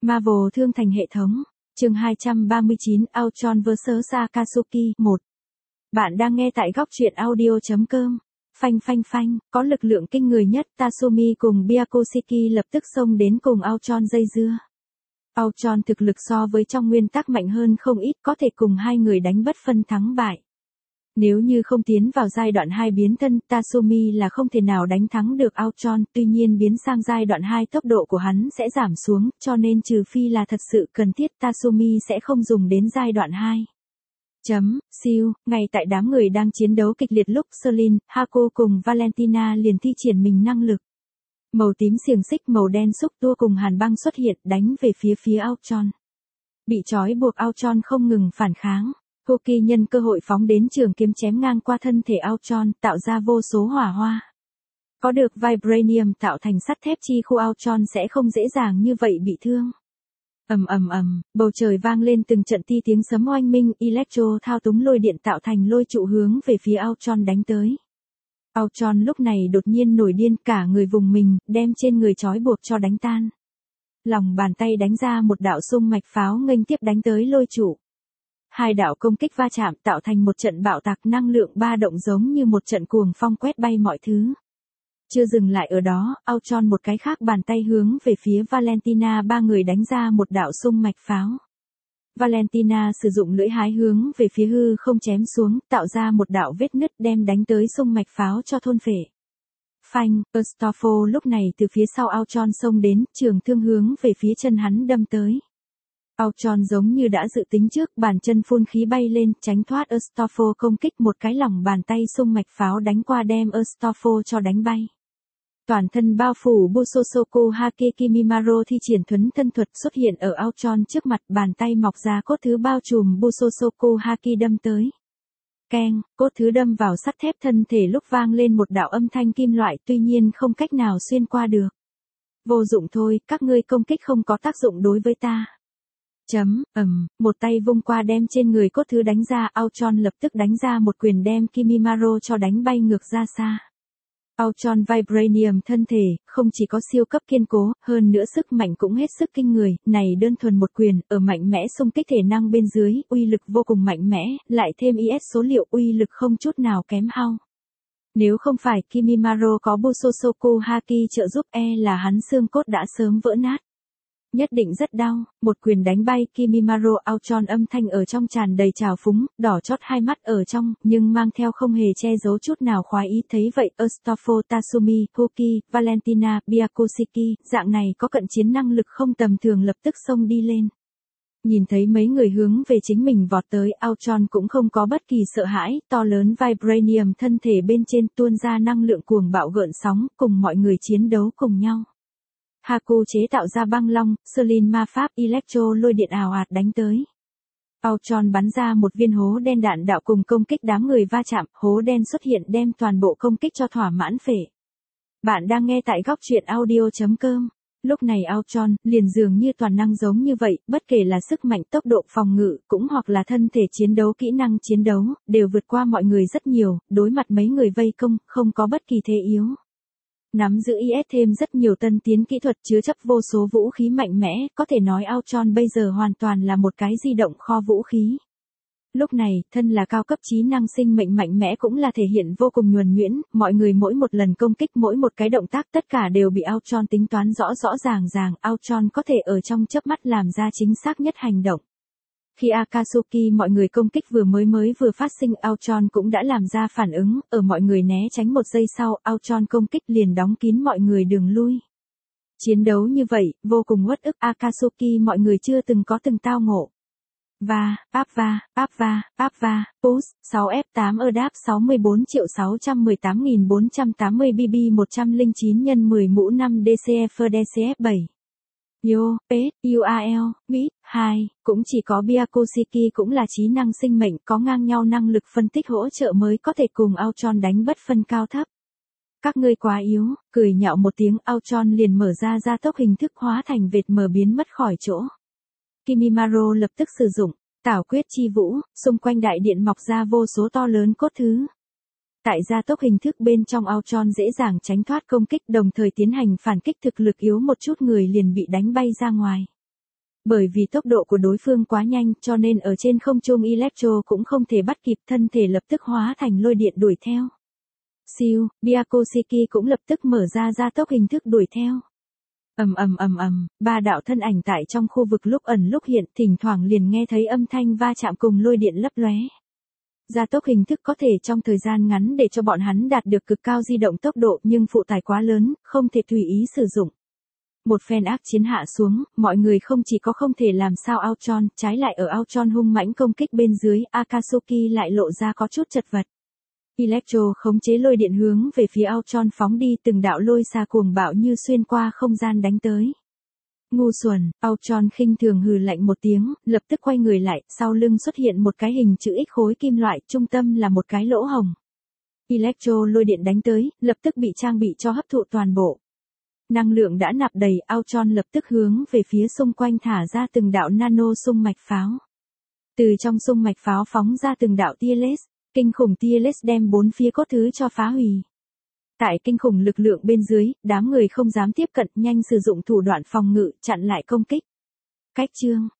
Marvel thương thành hệ thống. Chương 239 Ultron vs Akatsuki 1. Bạn đang nghe tại góc truyện audio.com. Phanh phanh phanh, có lực lượng kinh người nhất, Tatsumi cùng Byakushiki lập tức xông đến cùng Ultron dây dưa. Ultron thực lực so với trong nguyên tắc mạnh hơn không ít, có thể cùng hai người đánh bất phân thắng bại. Nếu như không tiến vào giai đoạn 2 biến thân, Tatsumi là không thể nào đánh thắng được Ultron, tuy nhiên biến sang giai đoạn 2 tốc độ của hắn sẽ giảm xuống, cho nên trừ phi là thật sự cần thiết Tatsumi sẽ không dùng đến giai đoạn 2. Siêu, ngay tại đám người đang chiến đấu kịch liệt lúc Selin, Haku cùng Valentina liền thi triển mình năng lực. Màu tím xiềng xích màu đen xúc tua cùng hàn băng xuất hiện đánh về phía Ultron. Bị trói buộc Ultron không ngừng phản kháng. Hoki nhân cơ hội phóng đến trường kiếm chém ngang qua thân thể Ultron, tạo ra vô số hỏa hoa. Có được Vibranium tạo thành sắt thép chi khu Ultron sẽ không dễ dàng như vậy bị thương. Bầu trời vang lên từng trận ti tiếng sấm oanh minh, Electro thao túng lôi điện tạo thành lôi trụ hướng về phía Ultron đánh tới. Ultron lúc này đột nhiên nổi điên, cả người vùng mình, đem trên người trói buộc cho đánh tan. Lòng bàn tay đánh ra một đạo xung mạch pháo nghênh tiếp đánh tới lôi trụ. Hai đạo công kích va chạm tạo thành một trận bạo tạc năng lượng ba động giống như một trận cuồng phong quét bay mọi thứ. Chưa dừng lại ở đó, Ultron một cái khác bàn tay hướng về phía Valentina, ba người đánh ra một đạo xung mạch pháo. Valentina sử dụng lưỡi hái hướng về phía hư không chém xuống, tạo ra một đạo vết nứt đem đánh tới xung mạch pháo cho thôn phệ. Phanh, Astolfo lúc này từ phía sau Ultron xông đến, trường thương hướng về phía chân hắn đâm tới. Ultron giống như đã dự tính trước, bàn chân phun khí bay lên, tránh thoát Astolfo công kích, một cái lòng bàn tay xung mạch pháo đánh qua đem Astolfo cho đánh bay. Toàn thân bao phủ Busosoku Haki Kimimaro thi triển thuấn thân thuật xuất hiện ở Ultron trước mặt, bàn tay mọc ra cốt thứ bao trùm Busosoku Haki đâm tới. Keng, cốt thứ đâm vào sắt thép thân thể lúc vang lên một đạo âm thanh kim loại, tuy nhiên không cách nào xuyên qua được. Vô dụng thôi, các ngươi công kích không có tác dụng đối với ta. Một tay vung qua đem trên người cốt thứ đánh ra, Ultron lập tức đánh ra một quyền đem Kimimaro cho đánh bay ngược ra xa. Ultron Vibranium thân thể, không chỉ có siêu cấp kiên cố, hơn nữa sức mạnh cũng hết sức kinh người, này đơn thuần một quyền, ở mạnh mẽ xung kích thể năng bên dưới, uy lực vô cùng mạnh mẽ, lại thêm IS số liệu uy lực không chút nào kém Hulk. Nếu không phải Kimimaro có Busosoku Haki trợ giúp là hắn xương cốt đã sớm vỡ nát. Nhất định rất đau, một quyền đánh bay Kimimaro. Ultron âm thanh ở trong tràn đầy trào phúng, đỏ chót hai mắt ở trong, nhưng mang theo không hề che giấu chút nào khoái ý. Thấy vậy Astolfo, Tatsumi, Hoki, Valentina, Byakushiki, dạng này có cận chiến năng lực không tầm thường lập tức xông đi lên. Nhìn thấy mấy người hướng về chính mình vọt tới, Ultron cũng không có bất kỳ sợ hãi, to lớn Vibranium thân thể bên trên tuôn ra năng lượng cuồng bạo gợn sóng, cùng mọi người chiến đấu cùng nhau. Haku chế tạo ra băng long, Selin ma pháp, Electro lôi điện ào ạt đánh tới. Ultron bắn ra một viên hố đen đạn đạo cùng công kích đám người va chạm, hố đen xuất hiện đem toàn bộ công kích cho thỏa mãn phệ. Bạn đang nghe tại góc truyện audio.com. Lúc này Ultron liền dường như toàn năng giống như vậy, bất kể là sức mạnh, tốc độ phòng ngự, cũng hoặc là thân thể chiến đấu, kỹ năng chiến đấu, đều vượt qua mọi người rất nhiều, đối mặt mấy người vây công, không có bất kỳ thế yếu. Nắm giữ IS thêm rất nhiều tân tiến kỹ thuật, chứa chấp vô số vũ khí mạnh mẽ, có thể nói Ultron bây giờ hoàn toàn là một cái di động kho vũ khí. Lúc này, thân là cao cấp trí năng sinh mệnh mạnh mẽ cũng là thể hiện vô cùng nhuần nhuyễn, mọi người mỗi một lần công kích, mỗi một cái động tác tất cả đều bị Ultron tính toán rõ ràng, Ultron có thể ở trong chớp mắt làm ra chính xác nhất hành động. Khi Akatsuki mọi người công kích vừa phát sinh, Ultron cũng đã làm ra phản ứng, ở mọi người né tránh một giây sau, Ultron công kích liền đóng kín mọi người đường lui. Chiến đấu như vậy, vô cùng uất ức, Akatsuki mọi người chưa từng tao ngộ. Push, 6F8 EDAP 64.618.480 BB 109 x 10 mũ 5 DCF DCF 7. Yo, Pet, UAL, Bit, 2, cũng chỉ có Byakushiki cũng là trí năng sinh mệnh có ngang nhau năng lực phân tích hỗ trợ mới có thể cùng Ultron đánh bất phân cao thấp. Các ngươi quá yếu, cười nhạo một tiếng, Ultron liền mở ra gia tốc hình thức hóa thành vệt mờ biến mất khỏi chỗ. Kimimaro lập tức sử dụng tảo quyết chi vũ, xung quanh đại điện mọc ra vô số to lớn cốt thứ. Tại gia tốc hình thức bên trong, Ultron dễ dàng tránh thoát công kích, đồng thời tiến hành phản kích, thực lực yếu một chút người liền bị đánh bay ra ngoài. Bởi vì tốc độ của đối phương quá nhanh cho nên ở trên không trung Electro cũng không thể bắt kịp, thân thể lập tức hóa thành lôi điện đuổi theo. Siêu, Byakushiki cũng lập tức mở ra gia tốc hình thức đuổi theo. Ba đạo thân ảnh tại trong khu vực lúc ẩn lúc hiện, thỉnh thoảng liền nghe thấy âm thanh va chạm cùng lôi điện lấp lóe. Gia tốc hình thức có thể trong thời gian ngắn để cho bọn hắn đạt được cực cao di động tốc độ, nhưng phụ tải quá lớn, không thể tùy ý sử dụng. Một phen ác chiến hạ xuống, mọi người không chỉ có không thể làm sao Ultron, trái lại ở Ultron hung mãnh công kích bên dưới, Akatsuki lại lộ ra có chút chật vật. Electro khống chế lôi điện hướng về phía Ultron phóng đi, từng đạo lôi xa cuồng bạo như xuyên qua không gian đánh tới. Ngu xuẩn, Ultron khinh thường hừ lạnh một tiếng, lập tức quay người lại, sau lưng xuất hiện một cái hình chữ X khối kim loại, trung tâm là một cái lỗ hồng. Electro lôi điện đánh tới, lập tức bị trang bị cho hấp thụ toàn bộ. Năng lượng đã nạp đầy, Ultron lập tức hướng về phía xung quanh thả ra từng đạo nano xung mạch pháo. Từ trong xung mạch pháo phóng ra từng đạo tia laser, kinh khủng tia laser đem bốn phía cốt thứ cho phá hủy. Tại kinh khủng lực lượng bên dưới, đám người không dám tiếp cận, nhanh sử dụng thủ đoạn phòng ngự, chặn lại công kích. Cách chương